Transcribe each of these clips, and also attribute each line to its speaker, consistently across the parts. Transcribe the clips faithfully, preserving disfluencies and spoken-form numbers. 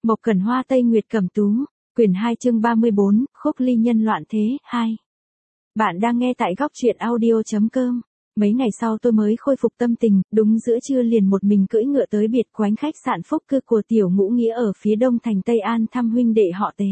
Speaker 1: Mộc Cẩn Hoa Tây Nguyệt Cẩm Tú, quyển hai chương ba mươi bốn, Khúc ly nhân loạn thế, hai. Bạn đang nghe tại góc truyện audio chấm com. Mấy ngày sau tôi mới khôi phục tâm tình, đúng giữa trưa liền một mình cưỡi ngựa tới biệt quánh khách sạn Phúc Cư của Tiểu Ngũ Nghĩa ở phía đông thành Tây An thăm huynh đệ họ Tề.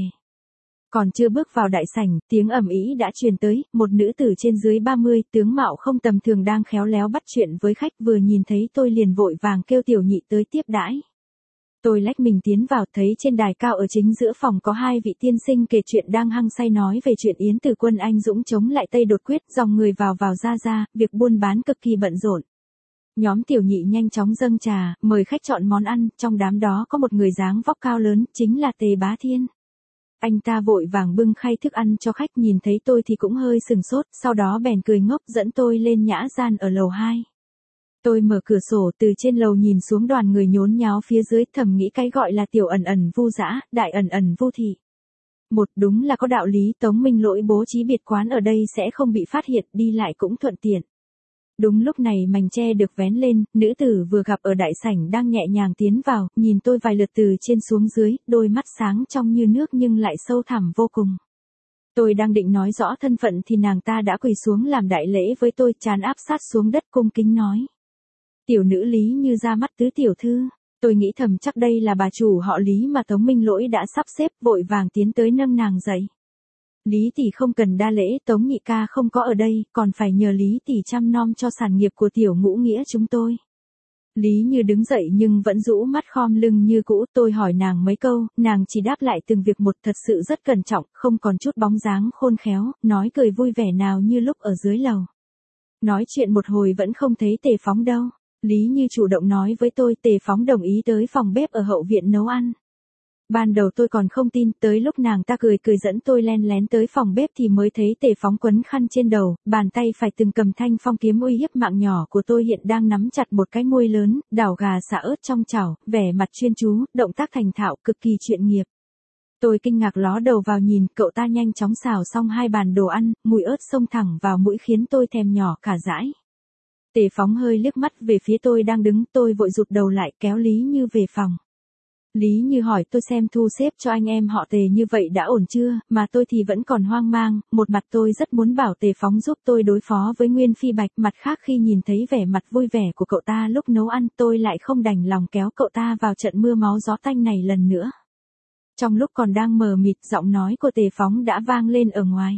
Speaker 1: Còn chưa bước vào đại sảnh, tiếng ầm ĩ đã truyền tới, một nữ tử trên dưới ba mươi, tướng mạo không tầm thường đang khéo léo bắt chuyện với khách, vừa nhìn thấy tôi liền vội vàng kêu Tiểu Nhị tới tiếp đãi. Tôi lách mình tiến vào, thấy trên đài cao ở chính giữa phòng có hai vị tiên sinh kể chuyện đang hăng say nói về chuyện Yến Tử Quân anh dũng chống lại Tây đột quyết, dòng người vào vào ra ra, việc buôn bán cực kỳ bận rộn. Nhóm Tiểu Nhị nhanh chóng dâng trà, mời khách chọn món ăn, trong đám đó có một người dáng vóc cao lớn, chính là Tề Bá Thiên. Anh ta vội vàng bưng khay thức ăn cho khách, nhìn thấy tôi thì cũng hơi sừng sốt, sau đó bèn cười ngốc dẫn tôi lên nhã gian ở lầu hai. Tôi mở cửa sổ từ trên lầu nhìn xuống đoàn người nhốn nháo phía dưới, thầm nghĩ cái gọi là tiểu ẩn ẩn vu dã, đại ẩn ẩn vu thị. Một đúng là có đạo lý, Tống Minh Lỗi bố trí biệt quán ở đây sẽ không bị phát hiện, đi lại cũng thuận tiện. Đúng lúc này mành tre được vén lên, nữ tử vừa gặp ở đại sảnh đang nhẹ nhàng tiến vào, nhìn tôi vài lượt từ trên xuống dưới, đôi mắt sáng trong như nước nhưng lại sâu thẳm vô cùng. Tôi đang định nói rõ thân phận thì nàng ta đã quỳ xuống làm đại lễ với tôi, trán áp sát xuống đất cung kính nói. Tiểu nữ Lý Như ra mắt tứ tiểu thư. Tôi nghĩ thầm chắc đây là bà chủ họ Lý mà Tống Minh Lỗi đã sắp xếp, vội vàng tiến tới nâng nàng dậy. Lý tỷ không cần đa lễ, Tống nhị ca không có ở đây, còn phải nhờ Lý tỷ chăm nom cho sản nghiệp của Tiểu Ngũ Nghĩa chúng tôi. Lý Như đứng dậy nhưng vẫn rũ mắt khom lưng như cũ, tôi hỏi nàng mấy câu, nàng chỉ đáp lại từng việc một, thật sự rất cẩn trọng, không còn chút bóng dáng khôn khéo, nói cười vui vẻ nào như lúc ở dưới lầu. Nói chuyện một hồi vẫn không thấy Tề Phóng đâu. Lý Như chủ động nói với tôi, Tề Phóng đồng ý tới phòng bếp ở hậu viện nấu ăn. Ban đầu tôi còn không tin, tới lúc nàng ta cười cười dẫn tôi len lén tới phòng bếp thì mới thấy Tề Phóng quấn khăn trên đầu, bàn tay phải từng cầm thanh phong kiếm uy hiếp mạng nhỏ của tôi hiện đang nắm chặt một cái môi lớn, đảo gà xả ớt trong chảo, vẻ mặt chuyên chú, động tác thành thạo, cực kỳ chuyên nghiệp. Tôi kinh ngạc ló đầu vào nhìn, cậu ta nhanh chóng xào xong hai bàn đồ ăn, mùi ớt xông thẳng vào mũi khiến tôi thèm nhỏ cả dãi. Tề Phóng hơi liếc mắt về phía tôi đang đứng, tôi vội rụt đầu lại kéo Lý Như về phòng. Lý Như hỏi tôi xem thu xếp cho anh em họ Tề như vậy đã ổn chưa, mà tôi thì vẫn còn hoang mang, một mặt tôi rất muốn bảo Tề Phóng giúp tôi đối phó với Nguyên Phi Bạch, mặt khác khi nhìn thấy vẻ mặt vui vẻ của cậu ta lúc nấu ăn tôi lại không đành lòng kéo cậu ta vào trận mưa máu gió tanh này lần nữa. Trong lúc còn đang mờ mịt, giọng nói của Tề Phóng đã vang lên ở ngoài.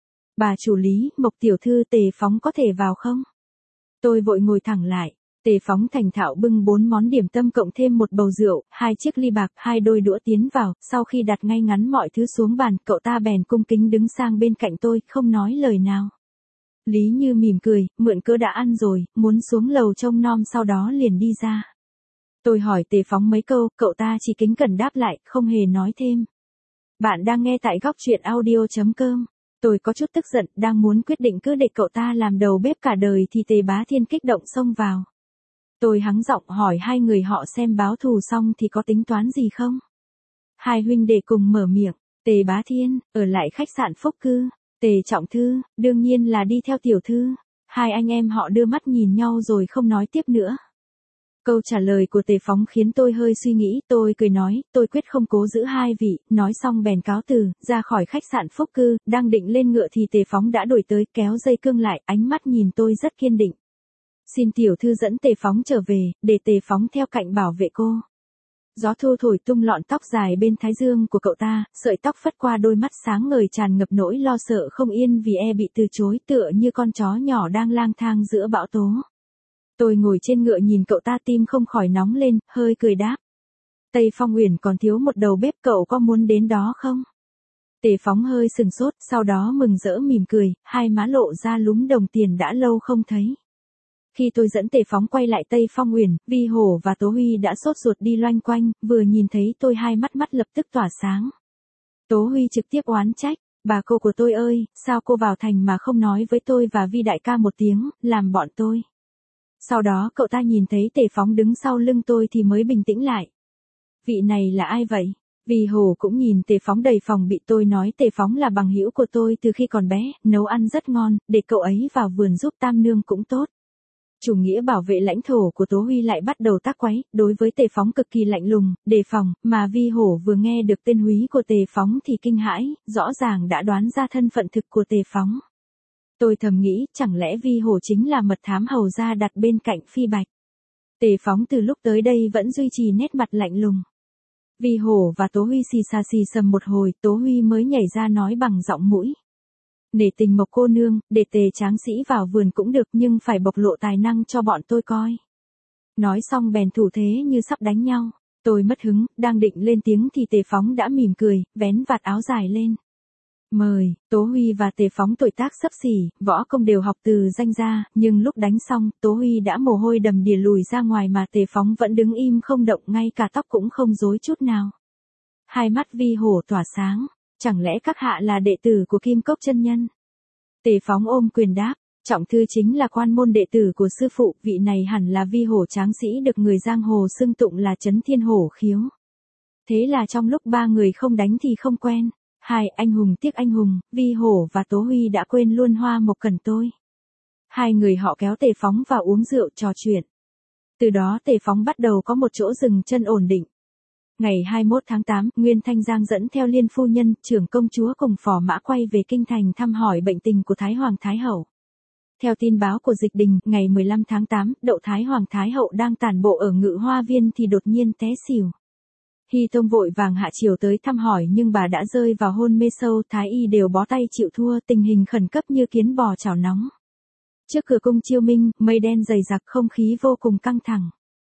Speaker 1: Bà chủ Lý, Mộc tiểu thư, Tề Phóng có thể vào không? Tôi vội ngồi thẳng lại, Tề Phóng thành thạo bưng bốn món điểm tâm cộng thêm một bầu rượu, hai chiếc ly bạc, hai đôi đũa tiến vào, sau khi đặt ngay ngắn mọi thứ xuống bàn, cậu ta bèn cung kính đứng sang bên cạnh tôi, không nói lời nào. Lý Như mỉm cười, mượn cớ đã ăn rồi, muốn xuống lầu trông nom sau đó liền đi ra. Tôi hỏi Tề Phóng mấy câu, cậu ta chỉ kính cẩn đáp lại, không hề nói thêm. Bạn đang nghe tại góc truyện audio chấm com. Tôi có chút tức giận, đang muốn quyết định cứ để cậu ta làm đầu bếp cả đời thì Tề Bá Thiên kích động xông vào. Tôi hắng giọng hỏi hai người họ xem báo thù xong thì có tính toán gì không? Hai huynh đệ cùng mở miệng, Tề Bá Thiên, ở lại khách sạn Phúc Cư, Tề Trọng Thư, đương nhiên là đi theo tiểu thư. Hai anh em họ đưa mắt nhìn nhau rồi không nói tiếp nữa. Câu trả lời của Tề Phóng khiến tôi hơi suy nghĩ, tôi cười nói, tôi quyết không cố giữ hai vị, nói xong bèn cáo từ, ra khỏi khách sạn Phúc Cư, đang định lên ngựa thì Tề Phóng đã đuổi tới, kéo dây cương lại, ánh mắt nhìn tôi rất kiên định. Xin tiểu thư dẫn Tề Phóng trở về, để Tề Phóng theo cạnh bảo vệ cô. Gió thu thổi tung lọn tóc dài bên thái dương của cậu ta, sợi tóc phất qua đôi mắt sáng ngời tràn ngập nỗi lo sợ không yên vì e bị từ chối, tựa như con chó nhỏ đang lang thang giữa bão tố. Tôi ngồi trên ngựa nhìn cậu ta, tim không khỏi nóng lên, hơi cười đáp. Tây Phong Uyển còn thiếu một đầu bếp, cậu có muốn đến đó không? Tề Phóng hơi sừng sốt, sau đó mừng rỡ mỉm cười, hai má lộ ra lúm đồng tiền đã lâu không thấy. Khi tôi dẫn Tề Phóng quay lại Tây Phong Uyển, Vi Hổ và Tố Huy đã sốt ruột đi loanh quanh, vừa nhìn thấy tôi hai mắt mắt lập tức tỏa sáng. Tố Huy trực tiếp oán trách, bà cô của tôi ơi, sao cô vào thành mà không nói với tôi và Vi đại ca một tiếng, làm bọn tôi. Sau đó cậu ta nhìn thấy Tề Phóng đứng sau lưng tôi thì mới bình tĩnh lại. Vị này là ai vậy? Vi Hổ cũng nhìn Tề Phóng đầy phòng bị, tôi nói Tề Phóng là bằng hữu của tôi từ khi còn bé, nấu ăn rất ngon, để cậu ấy vào vườn giúp tam nương cũng tốt. Chủ nghĩa bảo vệ lãnh thổ của Tố Huy lại bắt đầu tác quấy, đối với Tề Phóng cực kỳ lạnh lùng, đề phòng, mà Vi Hổ vừa nghe được tên húy của Tề Phóng thì kinh hãi, rõ ràng đã đoán ra thân phận thực của Tề Phóng. Tôi thầm nghĩ, chẳng lẽ Vi Hổ chính là mật thám hầu gia đặt bên cạnh Phi Bạch. Tề Phóng từ lúc tới đây vẫn duy trì nét mặt lạnh lùng. Vi Hổ và Tố Huy xì xà xì sầm một hồi, Tố Huy mới nhảy ra nói bằng giọng mũi. Nể tình Mộc cô nương, để Tề tráng sĩ vào vườn cũng được nhưng phải bộc lộ tài năng cho bọn tôi coi. Nói xong bèn thủ thế như sắp đánh nhau. Tôi mất hứng, đang định lên tiếng thì Tề Phóng đã mỉm cười, vén vạt áo dài lên. Mời, Tố Huy và Tề Phóng tuổi tác xấp xỉ, võ công đều học từ danh gia, nhưng lúc đánh xong, Tố Huy đã mồ hôi đầm đìa lùi ra ngoài mà Tề Phóng vẫn đứng im không động, ngay cả tóc cũng không rối chút nào. Hai mắt Vi Hổ tỏa sáng, chẳng lẽ các hạ là đệ tử của Kim Cốc chân nhân? Tề Phóng ôm quyền đáp, trọng thư chính là quan môn đệ tử của sư phụ, vị này hẳn là Vi Hổ tráng sĩ được người giang hồ xưng tụng là Chấn Thiên Hổ Khiếu. Thế là trong lúc ba người không đánh thì không quen. Hai anh hùng tiếc anh hùng, Vi Hổ và Tố Huy đã quên luôn Hoa Mộc Cần tôi. Hai người họ kéo Tề Phóng vào uống rượu trò chuyện. Từ đó Tề Phóng bắt đầu có một chỗ dừng chân ổn định. Ngày hai mươi mốt tháng tám, Nguyên Thanh Giang dẫn theo Liên phu nhân, trưởng công chúa cùng phò mã quay về kinh thành thăm hỏi bệnh tình của Thái Hoàng Thái Hậu. Theo tin báo của Dịch Đình, ngày mười lăm tháng tám, Đậu Thái Hoàng Thái Hậu đang tản bộ ở Ngự Hoa Viên thì đột nhiên té xỉu. Hy Tông vội vàng hạ triều tới thăm hỏi nhưng bà đã rơi vào hôn mê sâu, Thái y đều bó tay chịu thua, tình hình khẩn cấp như kiến bò chảo nóng. Trước cửa cung Chiêu Minh, mây đen dày đặc, không khí vô cùng căng thẳng.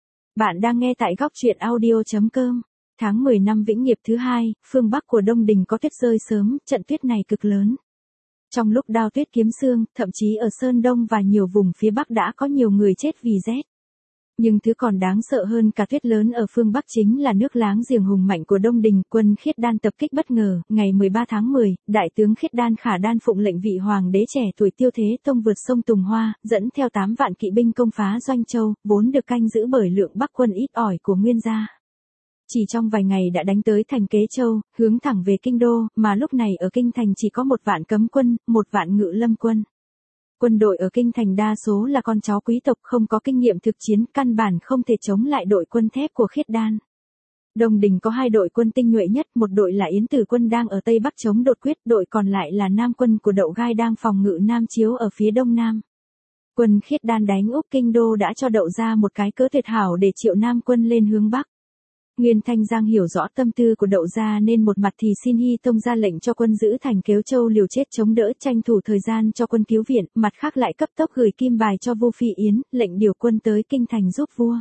Speaker 1: Bạn đang nghe tại góc truyện audio chấm com. Tháng mười năm Vĩnh Nghiệp thứ hai, phương Bắc của Đông Đình có tuyết rơi sớm, trận tuyết này cực lớn. Trong lúc đao tuyết kiếm xương, thậm chí ở Sơn Đông và nhiều vùng phía Bắc đã có nhiều người chết vì rét. Nhưng thứ còn đáng sợ hơn cả tuyết lớn ở phương Bắc chính là nước láng giềng hùng mạnh của Đông Đình, quân Khiết Đan tập kích bất ngờ. Ngày mười ba tháng mười, đại tướng Khiết Đan Khả Đan phụng lệnh vị hoàng đế trẻ tuổi Tiêu Thế Tông vượt sông Tùng Hoa, dẫn theo tám vạn kỵ binh công phá Doanh Châu, vốn được canh giữ bởi lượng Bắc quân ít ỏi của Nguyên gia. Chỉ trong vài ngày đã đánh tới thành Kế Châu, hướng thẳng về kinh đô, mà lúc này ở kinh thành chỉ có một vạn cấm quân, một vạn ngự lâm quân. Quân đội ở kinh thành đa số là con cháu quý tộc không có kinh nghiệm thực chiến, căn bản không thể chống lại đội quân thép của Khiết Đan. Đông Đình có hai đội quân tinh nhuệ nhất, một đội là Yến Tử quân đang ở Tây Bắc chống đột quyết, đội còn lại là Nam quân của Đậu Gai đang phòng ngự Nam Chiếu ở phía Đông Nam. Quân Khiết Đan đánh úp kinh đô đã cho Đậu ra một cái cớ tuyệt hảo để triệu Nam quân lên hướng Bắc. Nguyên Thanh Giang hiểu rõ tâm tư của Đậu gia nên một mặt thì xin Hy Tông ra lệnh cho quân giữ thành Kế Châu liều chết chống đỡ tranh thủ thời gian cho quân cứu viện, mặt khác lại cấp tốc gửi kim bài cho Vu Phi Yến, lệnh điều quân tới kinh thành giúp vua.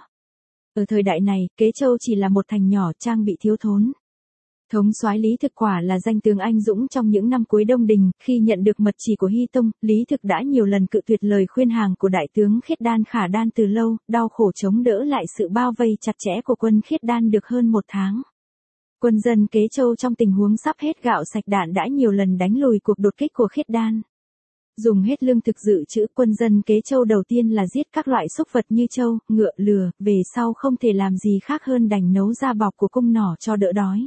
Speaker 1: Ở thời đại này, Kế Châu chỉ là một thành nhỏ, trang bị thiếu thốn. Thống soái Lý Thực quả là danh tướng anh dũng trong những năm cuối Đông Đình, khi nhận được mật chỉ của Hy Tông, Lý Thực đã nhiều lần cự tuyệt lời khuyên hàng của đại tướng Khiết Đan Khả Đan từ lâu, đau khổ chống đỡ lại sự bao vây chặt chẽ của quân Khiết Đan được hơn một tháng. Quân dân Kế Châu trong tình huống sắp hết gạo sạch đạn đã nhiều lần đánh lùi cuộc đột kích của Khiết Đan. Dùng hết lương thực dự trữ, quân dân Kế Châu đầu tiên là giết các loại súc vật như trâu, ngựa, lừa, về sau không thể làm gì khác hơn đành nấu da bọc của cung nỏ cho đỡ đói.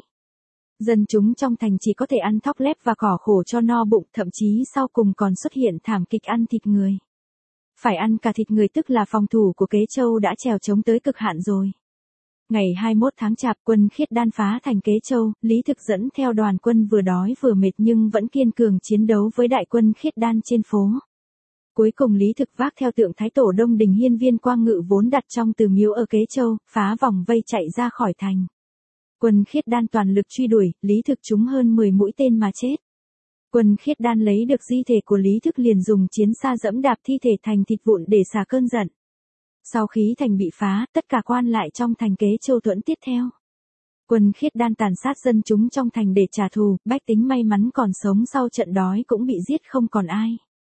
Speaker 1: Dân chúng trong thành chỉ có thể ăn thóc lép và cỏ khô cho no bụng, thậm chí sau cùng còn xuất hiện thảm kịch ăn thịt người. Phải ăn cả thịt người tức là phòng thủ của Kế Châu đã trèo chống tới cực hạn rồi. Ngày hai mươi mốt tháng Chạp, quân Khiết Đan phá thành Kế Châu, Lý Thực dẫn theo đoàn quân vừa đói vừa mệt nhưng vẫn kiên cường chiến đấu với đại quân Khiết Đan trên phố. Cuối cùng Lý Thực vác theo tượng Thái Tổ Đông Đình Hiên Viên Quang Ngự vốn đặt trong từ miếu ở Kế Châu, phá vòng vây chạy ra khỏi thành. Quân Khiết Đan toàn lực truy đuổi, Lý Thực trúng hơn mười mũi tên mà chết. Quân Khiết Đan lấy được di thể của Lý Thực liền dùng chiến xa dẫm đạp thi thể thành thịt vụn để xả cơn giận. Sau khi thành bị phá, tất cả quan lại trong thành Kế Châu thuẫn tiếp theo. Quân Khiết Đan tàn sát dân chúng trong thành để trả thù, bách tính may mắn còn sống sau trận đói cũng bị giết không còn ai.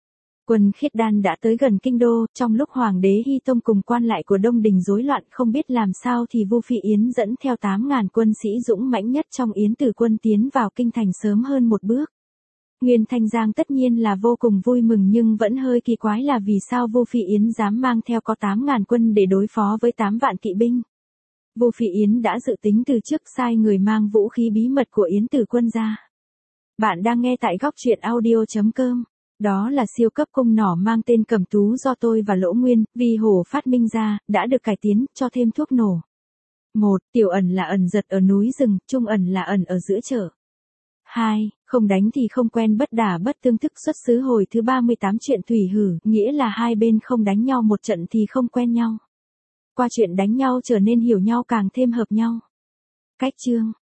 Speaker 1: Quân Khiết Đan đã tới gần kinh đô, trong lúc Hoàng đế Hy Tông cùng quan lại của Đông Đình rối loạn không biết làm sao thì Vu Phi Yến dẫn theo tám ngàn quân sĩ dũng mãnh nhất trong Yến Tử quân tiến vào kinh thành sớm hơn một bước. Nguyên Thanh Giang tất nhiên là vô cùng vui mừng nhưng vẫn hơi kỳ quái là vì sao Vu Phi Yến dám mang theo có tám ngàn quân để đối phó với tám vạn kỵ binh. Vu Phi Yến đã dự tính từ trước sai người mang vũ khí bí mật của Yến Tử quân ra. Bạn đang nghe tại góc truyện audio chấm com. Đó là siêu cấp cung nỏ mang tên Cẩm Tú do tôi và Lỗ Nguyên, Vi Hổ phát minh ra, đã được cải tiến, cho thêm thuốc nổ. một. Tiểu ẩn là ẩn giật ở núi rừng, trung ẩn là ẩn ở giữa chợ. hai. Không đánh thì không quen, bất đả bất tương, thức xuất xứ hồi thứ ba mươi tám chuyện thủy hử, nghĩa là hai bên không đánh nhau một trận thì không quen nhau. Qua chuyện đánh nhau trở nên hiểu nhau càng thêm hợp nhau. Cách chương